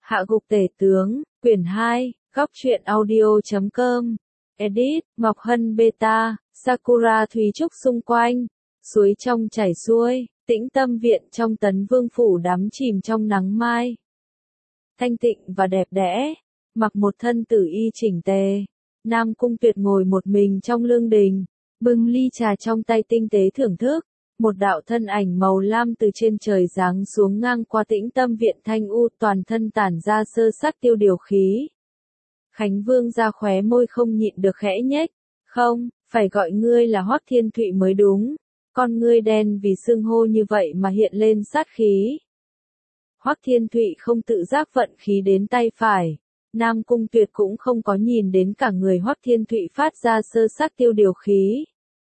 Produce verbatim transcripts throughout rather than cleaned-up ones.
Hạ gục tể tướng, quyển hai, góc truyện audio chấm com. Edit, Ngọc Hân Beta, Sakura Thúy Trúc xung quanh, suối trong chảy xuôi, tĩnh tâm viện trong Tấn Vương phủ đắm chìm trong nắng mai. Thanh tịnh và đẹp đẽ, mặc một thân tử y chỉnh tề, Nam Cung Tuyệt ngồi một mình trong lương đình, bưng ly trà trong tay tinh tế thưởng thức. Một đạo thân ảnh màu lam từ trên trời giáng xuống ngang qua tĩnh tâm viện thanh u, toàn thân tản ra sơ sắc tiêu điều khí. Khánh Vương ra khóe môi không nhịn được khẽ nhếch, không, phải gọi ngươi là Hoắc Thiên Thụy mới đúng, con ngươi đen vì xưng hô như vậy mà hiện lên sát khí. Hoắc Thiên Thụy không tự giác vận khí đến tay phải, Nam Cung Tuyệt cũng không có nhìn đến cả người Hoắc Thiên Thụy phát ra sơ sắc tiêu điều khí.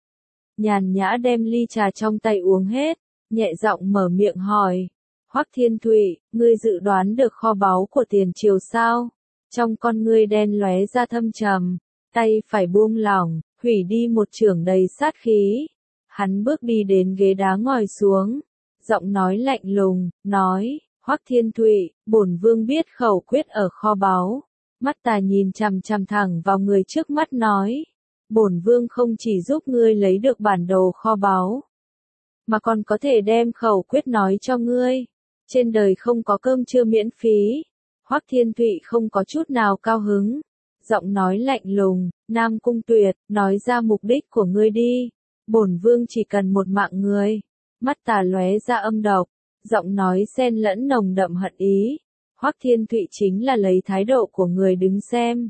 Nhàn nhã đem ly trà trong tay uống hết, nhẹ giọng mở miệng hỏi, Hoắc Thiên Thụy, ngươi dự đoán được kho báu của tiền triều sao? Trong con ngươi đen lóe ra thâm trầm, tay phải buông lỏng, hủy đi một chưởng đầy sát khí. Hắn bước đi đến ghế đá ngồi xuống, giọng nói lạnh lùng, nói, Hoắc Thiên Thụy, bổn vương biết khẩu quyết ở kho báu. Mắt tà nhìn chằm chằm thẳng vào người trước mắt nói, bổn vương không chỉ giúp ngươi lấy được bản đồ kho báu, mà còn có thể đem khẩu quyết nói cho ngươi. Trên đời không có cơm trưa miễn phí. Hoắc Thiên Thụy không có chút nào cao hứng, giọng nói lạnh lùng, Nam Cung Tuyệt, nói ra mục đích của ngươi đi. Bổn vương chỉ cần một mạng người. Mắt tà lóe ra âm độc, giọng nói xen lẫn nồng đậm hận ý. Hoắc Thiên Thụy chính là lấy thái độ của người đứng xem.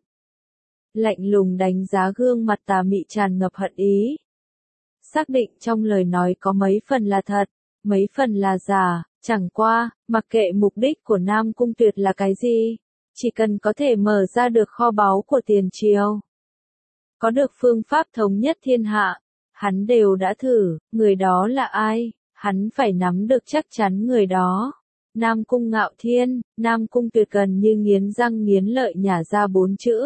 Lạnh lùng đánh giá gương mặt tà mị tràn ngập hận ý. Xác định trong lời nói có mấy phần là thật, mấy phần là giả, chẳng qua, mặc kệ mục đích của Nam Cung Tuyệt là cái gì, chỉ cần có thể mở ra được kho báu của tiền triều, có được phương pháp thống nhất thiên hạ, hắn đều đã thử, người đó là ai, hắn phải nắm được chắc chắn người đó. Nam Cung Ngạo Thiên, Nam Cung Tuyệt gần như nghiến răng nghiến lợi nhả ra bốn chữ.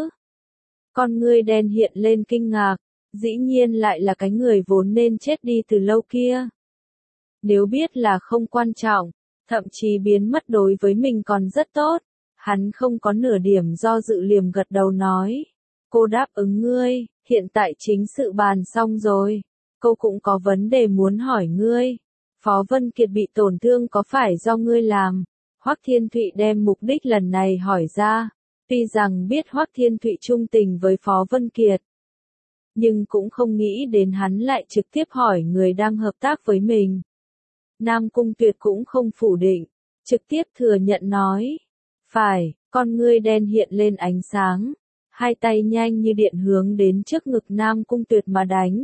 Con ngươi đen hiện lên kinh ngạc, dĩ nhiên lại là cái người vốn nên chết đi từ lâu kia. Nếu biết là không quan trọng, thậm chí biến mất đối với mình còn rất tốt, hắn không có nửa điểm do dự liềm gật đầu nói. Cô đáp ứng ngươi, hiện tại chính sự bàn xong rồi, cô cũng có vấn đề muốn hỏi ngươi. Phó Vân Kiệt bị tổn thương có phải do ngươi làm? Hoắc Thiên Thụy đem mục đích lần này hỏi ra. Tuy rằng biết Hoắc Thiên Thụy trung tình với Phó Vân Kiệt, nhưng cũng không nghĩ đến hắn lại trực tiếp hỏi người đang hợp tác với mình. Nam Cung Tuyệt cũng không phủ định, trực tiếp thừa nhận nói. Phải, con ngươi đen hiện lên ánh sáng, hai tay nhanh như điện hướng đến trước ngực Nam Cung Tuyệt mà đánh.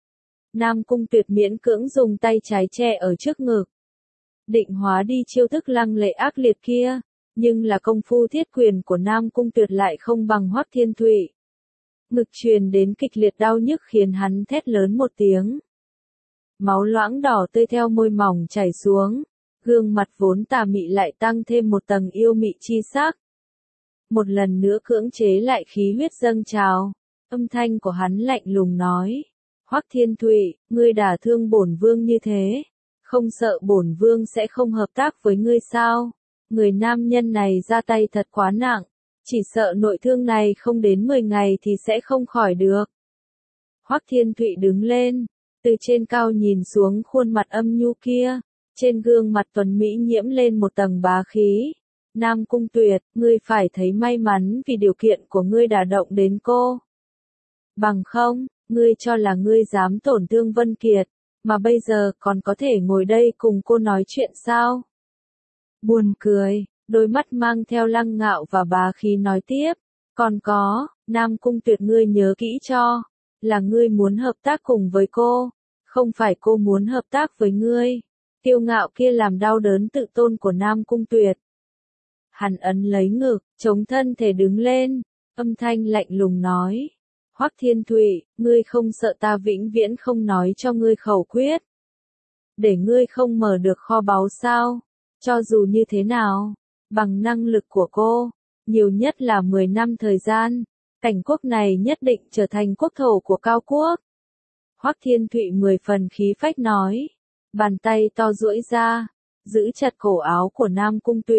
Nam Cung Tuyệt miễn cưỡng dùng tay trái che ở trước ngực, định hóa đi chiêu thức lăng lệ ác liệt kia. Nhưng là công phu thiết quyền của Nam Cung Tuyệt lại không bằng Hoắc Thiên Thụy. Ngực truyền đến kịch liệt đau nhức khiến hắn thét lớn một tiếng. Máu loãng đỏ tươi theo môi mỏng chảy xuống, gương mặt vốn tà mị lại tăng thêm một tầng yêu mị chi sắc. Một lần nữa cưỡng chế lại khí huyết dâng trào, âm thanh của hắn lạnh lùng nói, Hoắc Thiên Thụy, ngươi đả thương bổn vương như thế, không sợ bổn vương sẽ không hợp tác với ngươi sao? Người nam nhân này ra tay thật quá nặng, chỉ sợ nội thương này không đến mười ngày thì sẽ không khỏi được. Hoắc Thiên Thụy đứng lên, từ trên cao nhìn xuống khuôn mặt âm nhu kia, trên gương mặt tuấn mỹ nhiễm lên một tầng bá khí. Nam Cung Tuyệt, ngươi phải thấy may mắn vì điều kiện của ngươi đả động đến cô. Bằng không, ngươi cho là ngươi dám tổn thương Vân Kiệt, mà bây giờ còn có thể ngồi đây cùng cô nói chuyện sao? Buồn cười, đôi mắt mang theo lăng ngạo và bá khí nói tiếp, còn có, Nam Cung Tuyệt ngươi nhớ kỹ cho, là ngươi muốn hợp tác cùng với cô, không phải cô muốn hợp tác với ngươi. Kiêu ngạo kia làm đau đớn tự tôn của Nam Cung Tuyệt. Hắn ấn lấy ngực, chống thân thể đứng lên, âm thanh lạnh lùng nói, Hoắc Thiên Thụy, ngươi không sợ ta vĩnh viễn không nói cho ngươi khẩu quyết, để ngươi không mở được kho báu sao? Cho dù như thế nào, bằng năng lực của cô, nhiều nhất là mười năm thời gian, cảnh quốc này nhất định trở thành quốc thổ của Cao Quốc. Hoắc Thiên Thụy mười phần khí phách nói, bàn tay to duỗi ra, giữ chặt cổ áo của Nam Cung Tuyệt,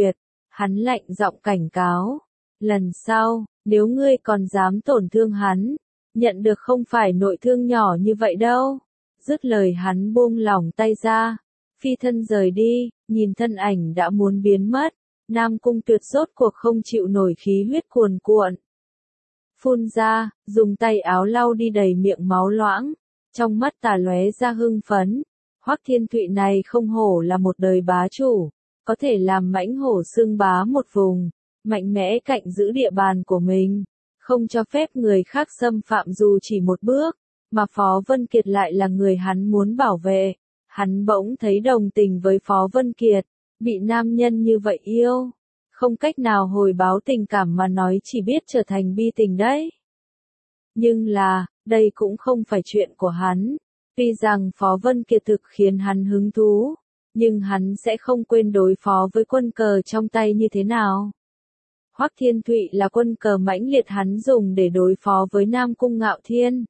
Hắn lạnh giọng cảnh cáo. Lần sau, nếu ngươi còn dám tổn thương hắn, nhận được không phải nội thương nhỏ như vậy đâu. Dứt lời hắn buông lỏng tay ra, phi thân rời đi, nhìn thân ảnh đã muốn biến mất. Nam Cung Tuyệt rốt cuộc không chịu nổi khí huyết cuồn cuộn. Phun ra, dùng tay áo lau đi đầy miệng máu loãng, trong mắt tà lóe ra hưng phấn. Hoắc Thiên Thụy này không hổ là một đời bá chủ, có thể làm mãnh hổ xưng bá một vùng, mạnh mẽ cạnh giữ địa bàn của mình, không cho phép người khác xâm phạm dù chỉ một bước, mà Phó Vân Kiệt lại là người hắn muốn bảo vệ. Hắn bỗng thấy đồng tình với Phó Vân Kiệt, bị nam nhân như vậy yêu, không cách nào hồi báo tình cảm mà nói chỉ biết trở thành bi tình đấy. Nhưng là, đây cũng không phải chuyện của hắn. Tuy rằng Phó Vân Kiệt thực khiến hắn hứng thú, nhưng hắn sẽ không quên đối phó với quân cờ trong tay như thế nào. Hoắc Thiên Thụy là quân cờ mãnh liệt hắn dùng để đối phó với Nam Cung Ngạo Thiên.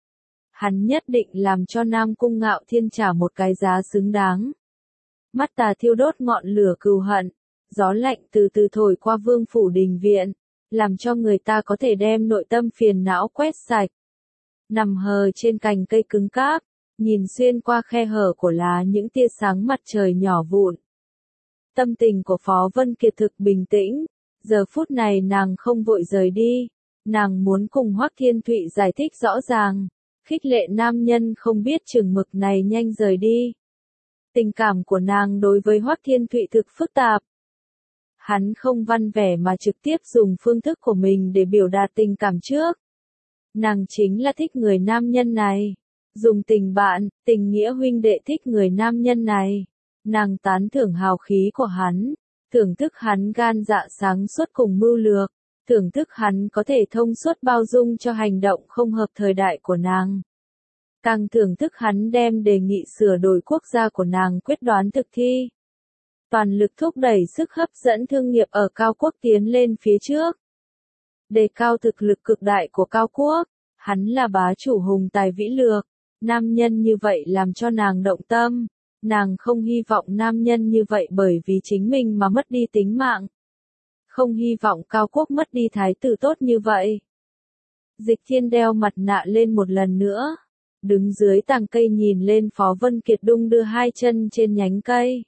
Hắn nhất định làm cho Nam Cung Ngạo Thiên trả một cái giá xứng đáng. Mắt tà thiêu đốt ngọn lửa cừu hận, gió lạnh từ từ thổi qua Vương phủ đình viện, làm cho người ta có thể đem nội tâm phiền não quét sạch. Nằm hờ trên cành cây cứng cáp, nhìn xuyên qua khe hở của lá những tia sáng mặt trời nhỏ vụn. Tâm tình của Phó Vân Kiệt thực bình tĩnh, giờ phút này nàng không vội rời đi, nàng muốn cùng Hoắc Thiên Thụy giải thích rõ ràng, khích lệ nam nhân không biết chừng mực này nhanh rời đi. Tình cảm của nàng đối với Hoắc Thiên Thụy thực phức tạp. Hắn không văn vẻ mà trực tiếp dùng phương thức của mình để biểu đạt tình cảm trước. Nàng chính là thích người nam nhân này. Dùng tình bạn, tình nghĩa huynh đệ thích người nam nhân này. Nàng tán thưởng hào khí của hắn, thưởng thức hắn gan dạ sáng suốt cùng mưu lược, thưởng thức hắn có thể thông suốt bao dung cho hành động không hợp thời đại của nàng. Càng thưởng thức hắn đem đề nghị sửa đổi quốc gia của nàng quyết đoán thực thi. Toàn lực thúc đẩy sức hấp dẫn thương nghiệp ở Cao Quốc tiến lên phía trước. Đề cao thực lực cực đại của Cao Quốc, hắn là bá chủ hùng tài vĩ lược, nam nhân như vậy làm cho nàng động tâm, nàng không hy vọng nam nhân như vậy bởi vì chính mình mà mất đi tính mạng. Không hy vọng Cao Quốc mất đi thái tử tốt như vậy. Dịch Thiên đeo mặt nạ lên một lần nữa, đứng dưới tàng cây nhìn lên Phó Vân Kiệt đung đưa hai chân trên nhánh cây.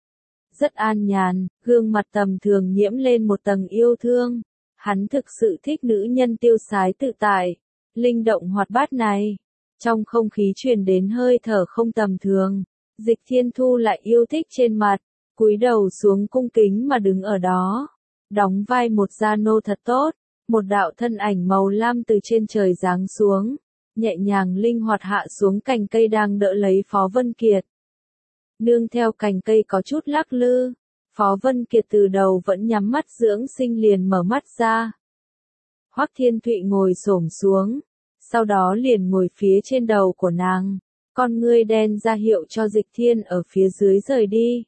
Rất an nhàn, gương mặt tầm thường nhiễm lên một tầng yêu thương. Hắn thực sự thích nữ nhân tiêu sái tự tại, linh động hoạt bát này. Trong không khí truyền đến hơi thở không tầm thường, Dịch Thiên thu lại yêu thích trên mặt, cúi đầu xuống cung kính mà đứng ở đó. Đóng vai một gia nô thật tốt, một đạo thân ảnh màu lam từ trên trời giáng xuống, nhẹ nhàng linh hoạt hạ xuống cành cây đang đỡ lấy Phó Vân Kiệt. Nương theo cành cây có chút lắc lư, Phó Vân Kiệt từ đầu vẫn nhắm mắt dưỡng sinh liền mở mắt ra. Hoắc Thiên Thụy ngồi xổm xuống, sau đó liền ngồi phía trên đầu của nàng, con ngươi đen ra hiệu cho Dịch Thiên ở phía dưới rời đi.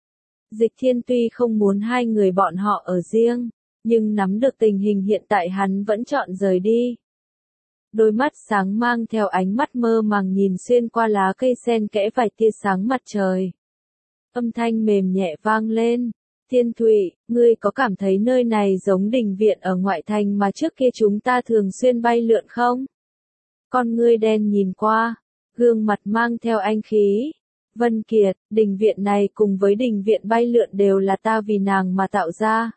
Dịch Thiên tuy không muốn hai người bọn họ ở riêng, nhưng nắm được tình hình hiện tại hắn vẫn chọn rời đi. Đôi mắt sáng mang theo ánh mắt mơ màng nhìn xuyên qua lá cây xen kẽ vài tia sáng mặt trời. Âm thanh mềm nhẹ vang lên. Thiên Thụy, ngươi có cảm thấy nơi này giống đình viện ở ngoại thành mà trước kia chúng ta thường xuyên bay lượn không? Con ngươi đen nhìn qua, gương mặt mang theo anh khí. Vân Kiệt, đình viện này cùng với đình viện bay lượn đều là ta vì nàng mà tạo ra.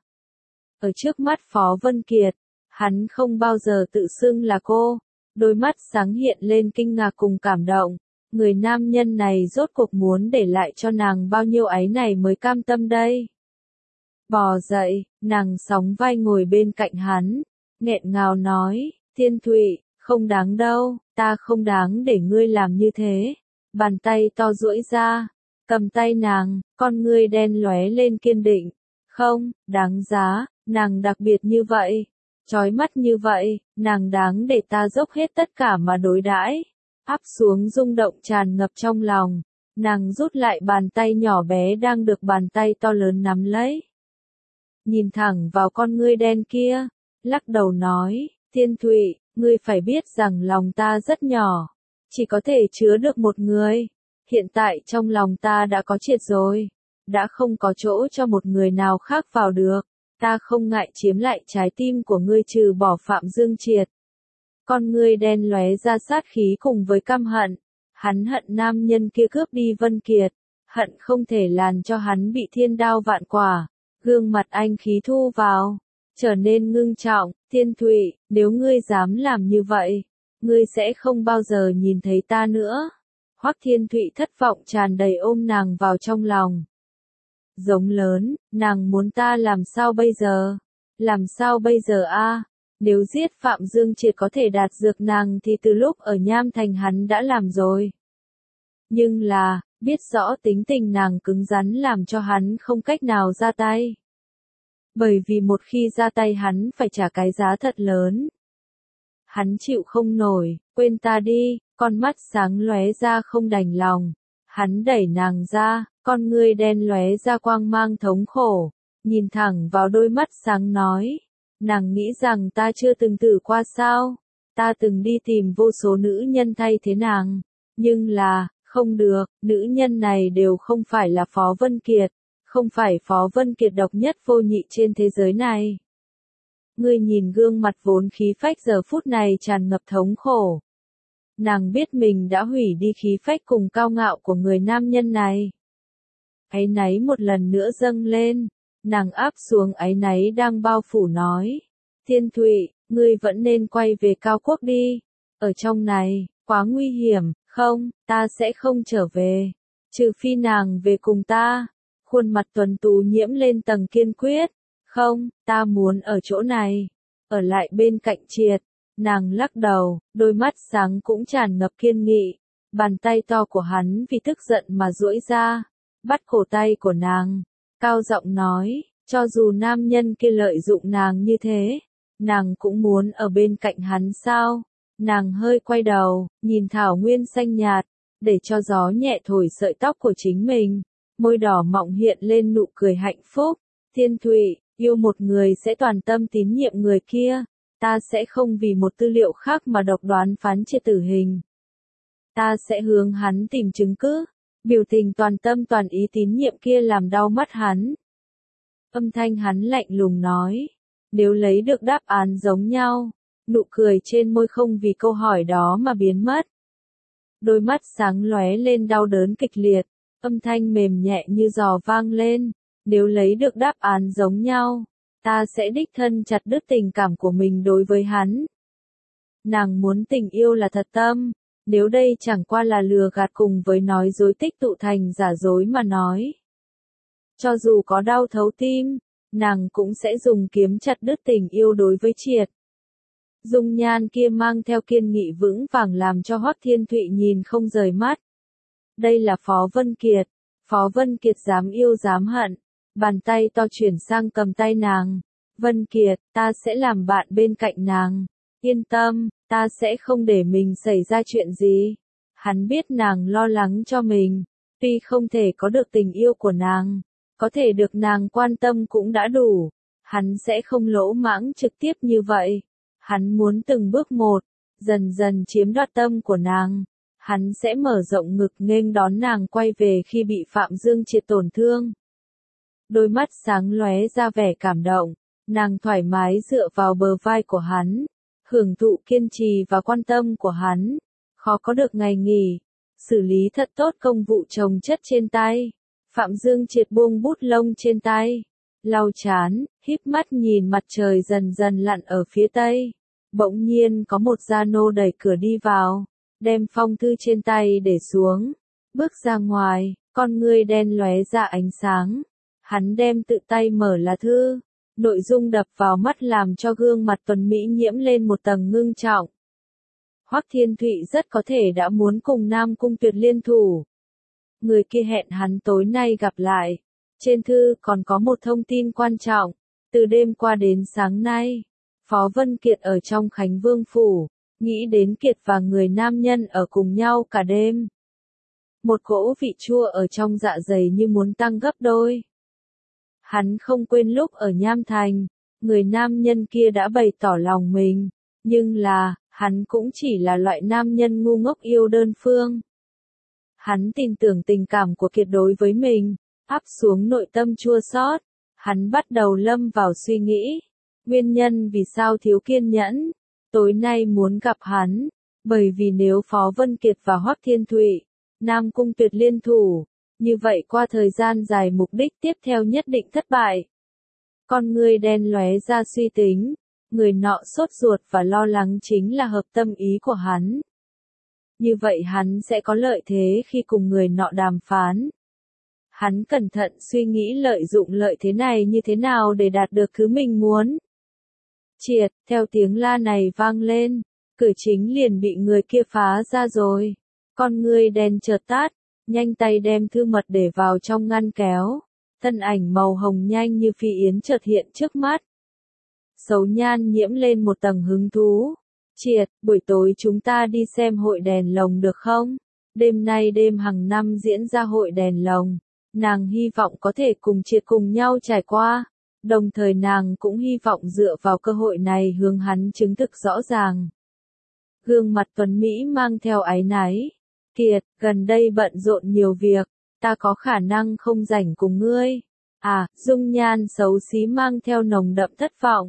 Ở trước mắt Phó Vân Kiệt, hắn không bao giờ tự xưng là cô. Đôi mắt sáng hiện lên kinh ngạc cùng cảm động. Người nam nhân này rốt cuộc muốn để lại cho nàng bao nhiêu áy này mới cam tâm đây. Bò dậy, nàng sóng vai ngồi bên cạnh hắn, nghẹn ngào nói, Thiên Thụy, không đáng đâu, ta không đáng để ngươi làm như thế. Bàn tay to duỗi ra, cầm tay nàng, con ngươi đen lóe lên kiên định. Không, đáng giá, nàng đặc biệt như vậy, chói mắt như vậy, nàng đáng để ta dốc hết tất cả mà đối đãi. Áp xuống rung động tràn ngập trong lòng, nàng rút lại bàn tay nhỏ bé đang được bàn tay to lớn nắm lấy. Nhìn thẳng vào con ngươi đen kia, lắc đầu nói, Thiên Thụy, ngươi phải biết rằng lòng ta rất nhỏ, chỉ có thể chứa được một người. Hiện tại trong lòng ta đã có triệt rồi, đã không có chỗ cho một người nào khác vào được. Ta không ngại chiếm lại trái tim của ngươi trừ bỏ Phạm Dương Triệt. Con ngươi đen lóe ra sát khí cùng với căm hận. Hắn hận nam nhân kia cướp đi Vân Kiệt. Hận không thể làm cho hắn bị thiên đao vạn quả. Gương mặt anh khí thu vào. Trở nên ngưng trọng. Thiên Thụy, nếu ngươi dám làm như vậy, ngươi sẽ không bao giờ nhìn thấy ta nữa. Hoắc Thiên Thụy thất vọng tràn đầy ôm nàng vào trong lòng. Giống lớn, nàng muốn ta làm sao bây giờ? Làm sao bây giờ a? Nếu giết Phạm Dương Triệt có thể đạt dược nàng thì từ lúc ở Nham Thành hắn đã làm rồi. Nhưng là, biết rõ tính tình nàng cứng rắn làm cho hắn không cách nào ra tay. Bởi vì một khi ra tay hắn phải trả cái giá thật lớn. Hắn chịu không nổi, quên ta đi, con mắt sáng lóe ra không đành lòng. Hắn đẩy nàng ra, con ngươi đen lóe ra quang mang thống khổ, nhìn thẳng vào đôi mắt sáng nói. Nàng nghĩ rằng ta chưa từng tử qua sao? Ta từng đi tìm vô số nữ nhân thay thế nàng. Nhưng là, không được, nữ nhân này đều không phải là Phó Vân Kiệt. Không phải Phó Vân Kiệt độc nhất vô nhị trên thế giới này. Ngươi nhìn gương mặt vốn khí phách giờ phút này tràn ngập thống khổ. Nàng biết mình đã hủy đi khí phách cùng cao ngạo của người nam nhân này. Áy náy một lần nữa dâng lên. Nàng áp xuống áy náy đang bao phủ nói. Thiên Thụy, ngươi vẫn nên quay về Cao Quốc đi. Ở trong này, quá nguy hiểm, không, ta sẽ không trở về. Trừ phi nàng về cùng ta. Khuôn mặt tuấn tú nhiễm lên tầng kiên quyết. Không, ta muốn ở chỗ này. Ở lại bên cạnh Triệt. Nàng lắc đầu, đôi mắt sáng cũng tràn ngập kiên nghị. Bàn tay to của hắn vì tức giận mà duỗi ra. Bắt cổ tay của nàng. Cao giọng nói, cho dù nam nhân kia lợi dụng nàng như thế. Nàng cũng muốn ở bên cạnh hắn sao? Nàng hơi quay đầu, nhìn thảo nguyên xanh nhạt. Để cho gió nhẹ thổi sợi tóc của chính mình. Môi đỏ mọng hiện lên nụ cười hạnh phúc. Thiên Thụy, yêu một người sẽ toàn tâm tín nhiệm người kia. Ta sẽ không vì một tư liệu khác mà độc đoán phán Triệt tử hình. Ta sẽ hướng hắn tìm chứng cứ. Biểu tình toàn tâm toàn ý tín nhiệm kia làm đau mắt hắn. Âm thanh hắn lạnh lùng nói. Nếu lấy được đáp án giống nhau. Nụ cười trên môi không vì câu hỏi đó mà biến mất. Đôi mắt sáng lóe lên đau đớn kịch liệt. Âm thanh mềm nhẹ như giò vang lên. Nếu lấy được đáp án giống nhau. Ta sẽ đích thân chặt đứt tình cảm của mình đối với hắn. Nàng muốn tình yêu là thật tâm. Nếu đây chẳng qua là lừa gạt cùng với nói dối tích tụ thành giả dối mà nói. Cho dù có đau thấu tim, nàng cũng sẽ dùng kiếm chặt đứt tình yêu đối với Triệt. Dung nhan kia mang theo kiên nghị vững vàng làm cho Hoắc Thiên Thụy nhìn không rời mắt. Đây là Phó Vân Kiệt. Phó Vân Kiệt dám yêu dám hận. Bàn tay to chuyển sang cầm tay nàng. Vân Kiệt, ta sẽ làm bạn bên cạnh nàng. Yên tâm, ta sẽ không để mình xảy ra chuyện gì. Hắn biết nàng lo lắng cho mình. Tuy không thể có được tình yêu của nàng, có thể được nàng quan tâm cũng đã đủ. Hắn sẽ không lỗ mãng trực tiếp như vậy. Hắn muốn từng bước một, dần dần chiếm đoạt tâm của nàng. Hắn sẽ mở rộng ngực nghênh đón nàng quay về khi bị Phạm Dương Triệt tổn thương. Đôi mắt sáng lóe ra vẻ cảm động. Nàng thoải mái dựa vào bờ vai của hắn. Hưởng thụ kiên trì và quan tâm của hắn. Khó có được ngày nghỉ. Xử lý thật tốt công vụ chồng chất trên tay. Phạm Dương Triệt buông bút lông trên tay. Lau chán, híp mắt nhìn mặt trời dần dần lặn ở phía tây. Bỗng nhiên có một gia nô đẩy cửa đi vào. Đem phong thư trên tay để xuống. Bước ra ngoài, con ngươi đen lóe ra ánh sáng. Hắn đem tự tay mở lá thư. Nội dung đập vào mắt làm cho gương mặt tuấn mỹ nhiễm lên một tầng ngưng trọng. Hoắc Thiên Thụy rất có thể đã muốn cùng Nam Cung Tuyệt liên thủ. Người kia hẹn hắn tối nay gặp lại. Trên thư còn có một thông tin quan trọng. Từ đêm qua đến sáng nay, Phó Vân Kiệt ở trong Khánh Vương Phủ. Nghĩ đến Kiệt và người nam nhân ở cùng nhau cả đêm. Một cỗ vị chua ở trong dạ dày như muốn tăng gấp đôi. Hắn không quên lúc ở Nham Thành, người nam nhân kia đã bày tỏ lòng mình, nhưng là, hắn cũng chỉ là loại nam nhân ngu ngốc yêu đơn phương. Hắn tin tưởng tình cảm của Kiệt đối với mình, áp xuống nội tâm chua xót, hắn bắt đầu lâm vào suy nghĩ. Nguyên nhân vì sao thiếu kiên nhẫn, tối nay muốn gặp hắn, bởi vì nếu Phó Vân Kiệt và Hoắc Thiên Thụy, Nam Cung Tuyệt liên thủ, như vậy qua thời gian dài mục đích tiếp theo nhất định thất bại. Con người đen lóe ra suy tính, người nọ sốt ruột và lo lắng chính là hợp tâm ý của hắn. Như vậy hắn sẽ có lợi thế khi cùng người nọ đàm phán. Hắn cẩn thận suy nghĩ lợi dụng lợi thế này như thế nào để đạt được thứ mình muốn. Triệt, theo tiếng la này vang lên, cửa chính liền bị người kia phá ra rồi. Con người đen chợt tắt, nhanh tay đem thư mật để vào trong ngăn kéo. Thân ảnh màu hồng nhanh như phi yến chợt hiện trước mắt. Sấu Nhan nhiễm lên một tầng hứng thú. Triệt, buổi tối chúng ta đi xem hội đèn lồng được không? Đêm nay đêm hàng năm diễn ra hội đèn lồng. Nàng hy vọng có thể cùng Triệt cùng nhau trải qua. Đồng thời nàng cũng hy vọng dựa vào cơ hội này hướng hắn chứng thực rõ ràng. Gương mặt tuấn Mỹ mang theo áy náy. Kiệt, gần đây bận rộn nhiều việc, ta có khả năng không rảnh cùng ngươi. À, dung nhan xấu xí mang theo nồng đậm thất vọng.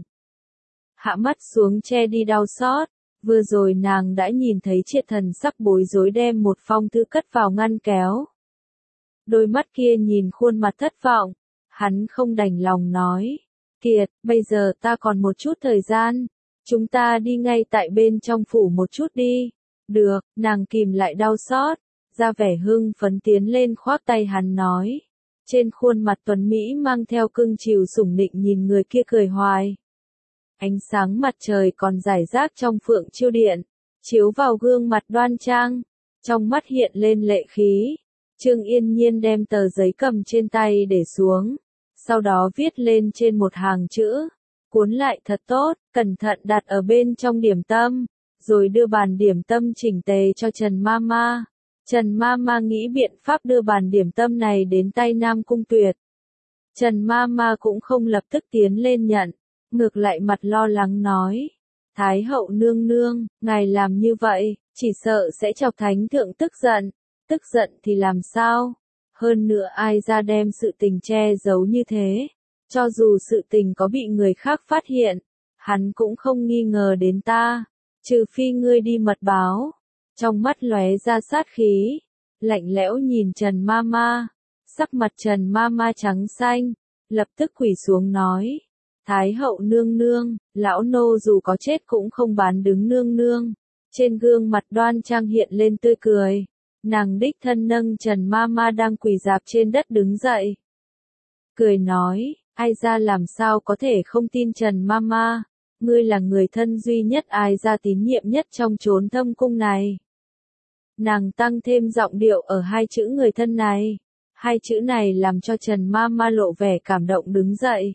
Hạ mắt xuống che đi đau xót, vừa rồi nàng đã nhìn thấy Triệt thần sắc bối rối đem một phong thư cất vào ngăn kéo. Đôi mắt kia nhìn khuôn mặt thất vọng, hắn không đành lòng nói. Kiệt, bây giờ ta còn một chút thời gian, chúng ta đi ngay tại bên trong phủ một chút đi. Được, nàng kìm lại đau xót, ra vẻ hưng phấn tiến lên khoác tay hắn nói. Trên khuôn mặt tuấn Mỹ mang theo cưng chiều sủng nịnh nhìn người kia cười hoài. Ánh sáng mặt trời còn rải rác trong phượng chiêu điện, chiếu vào gương mặt đoan trang, trong mắt hiện lên lệ khí. Trương Yên Nhiên đem tờ giấy cầm trên tay để xuống, sau đó viết lên trên một hàng chữ, cuốn lại thật tốt, cẩn thận đặt ở bên trong điểm tâm, rồi đưa bàn điểm tâm chỉnh tề cho Trần Mama. Trần Mama nghĩ biện pháp đưa bàn điểm tâm này đến tay Nam Cung Tuyệt. Trần Mama cũng không lập tức tiến lên nhận, ngược lại mặt lo lắng nói, Thái hậu nương nương, ngài làm như vậy, chỉ sợ sẽ chọc thánh thượng tức giận, tức giận thì làm sao? Hơn nữa ai ra đem sự tình che giấu như thế, cho dù sự tình có bị người khác phát hiện, hắn cũng không nghi ngờ đến ta, trừ phi ngươi đi mật báo. Trong mắt lóe ra sát khí, lạnh lẽo nhìn Trần Mama, sắc mặt Trần Mama trắng xanh, lập tức quỳ xuống nói, Thái hậu nương nương, lão nô dù có chết cũng không bán đứng nương nương. Trên gương mặt đoan trang hiện lên tươi cười, nàng đích thân nâng Trần Mama đang quỳ dạp trên đất đứng dậy. Cười nói, ai ra làm sao có thể không tin Trần Mama, ngươi là người thân duy nhất ai ra tín nhiệm nhất trong chốn thâm cung này. Nàng tăng thêm giọng điệu ở hai chữ người thân này. Hai chữ này làm cho Trần Mama lộ vẻ cảm động đứng dậy.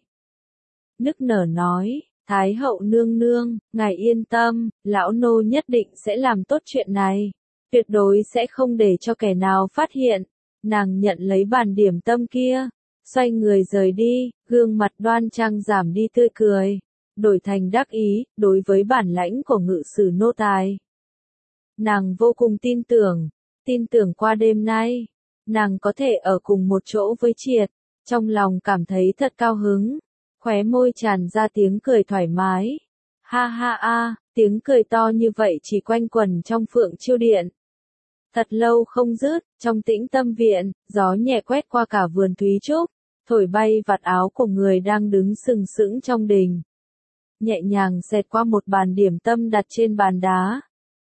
Nức nở nói, Thái hậu nương nương, ngài yên tâm, lão nô nhất định sẽ làm tốt chuyện này. Tuyệt đối sẽ không để cho kẻ nào phát hiện. Nàng nhận lấy bàn điểm tâm kia, xoay người rời đi, gương mặt đoan trang giảm đi tươi cười, đổi thành đắc ý, đối với bản lãnh của ngự sử nô tài. Nàng vô cùng tin tưởng, tin tưởng qua đêm nay, nàng có thể ở cùng một chỗ với Triệt, trong lòng cảm thấy thật cao hứng, khóe môi tràn ra tiếng cười thoải mái. Ha ha a, tiếng cười to như vậy chỉ quanh quẩn trong phượng chiêu điện. Thật lâu không dứt, trong tĩnh tâm viện, gió nhẹ quét qua cả vườn thúy trúc, thổi bay vạt áo của người đang đứng sừng sững trong đình. Nhẹ nhàng xẹt qua một bàn điểm tâm đặt trên bàn đá.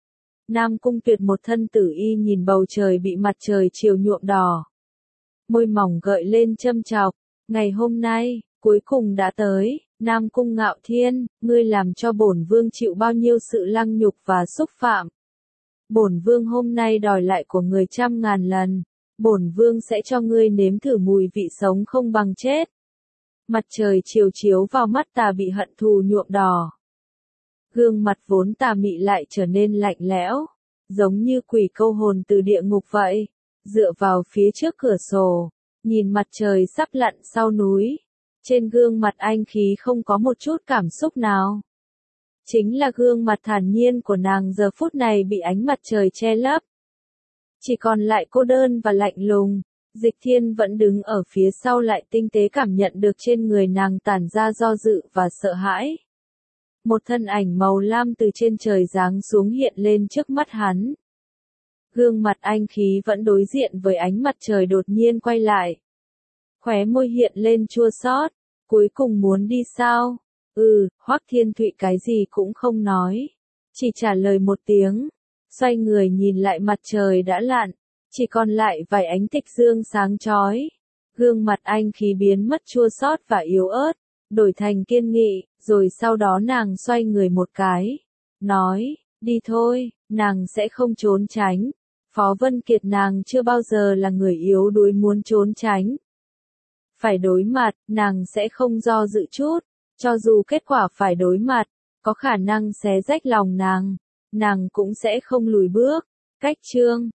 Nam Cung Tuyệt một thân tử y nhìn bầu trời bị mặt trời chiều nhuộm đỏ. Môi mỏng gợi lên châm chọc, ngày hôm nay, cuối cùng đã tới, Nam Cung Ngạo Thiên, ngươi làm cho bổn vương chịu bao nhiêu sự lăng nhục và xúc phạm. Bổn vương hôm nay đòi lại của người trăm ngàn lần, bổn vương sẽ cho ngươi nếm thử mùi vị sống không bằng chết. Mặt trời chiều chiếu vào mắt tà bị hận thù nhuộm đỏ. Gương mặt vốn tà mị lại trở nên lạnh lẽo, giống như quỷ câu hồn từ địa ngục vậy, dựa vào phía trước cửa sổ, nhìn mặt trời sắp lặn sau núi. Trên gương mặt anh khí không có một chút cảm xúc nào. Chính là gương mặt thản nhiên của nàng giờ phút này bị ánh mặt trời che lấp. Chỉ còn lại cô đơn và lạnh lùng, Dịch Thiên vẫn đứng ở phía sau lại tinh tế cảm nhận được trên người nàng tản ra do dự và sợ hãi. Một thân ảnh màu lam từ trên trời giáng xuống hiện lên trước mắt hắn. Gương mặt anh khí vẫn đối diện với ánh mặt trời đột nhiên quay lại. Khóe môi hiện lên chua xót, cuối cùng muốn đi sao? Ừ, Hoắc Thiên Thụy cái gì cũng không nói, chỉ trả lời một tiếng, xoay người nhìn lại mặt trời đã lặn, chỉ còn lại vài ánh tịch dương sáng chói. Gương mặt anh khí biến mất chua xót và yếu ớt, đổi thành kiên nghị, rồi sau đó nàng xoay người một cái, nói, đi thôi, nàng sẽ không trốn tránh. Phó Vân Kiệt nàng chưa bao giờ là người yếu đuối muốn trốn tránh. Phải đối mặt, nàng sẽ không do dự chút, cho dù kết quả phải đối mặt, có khả năng xé rách lòng nàng, nàng cũng sẽ không lùi bước. Cách chương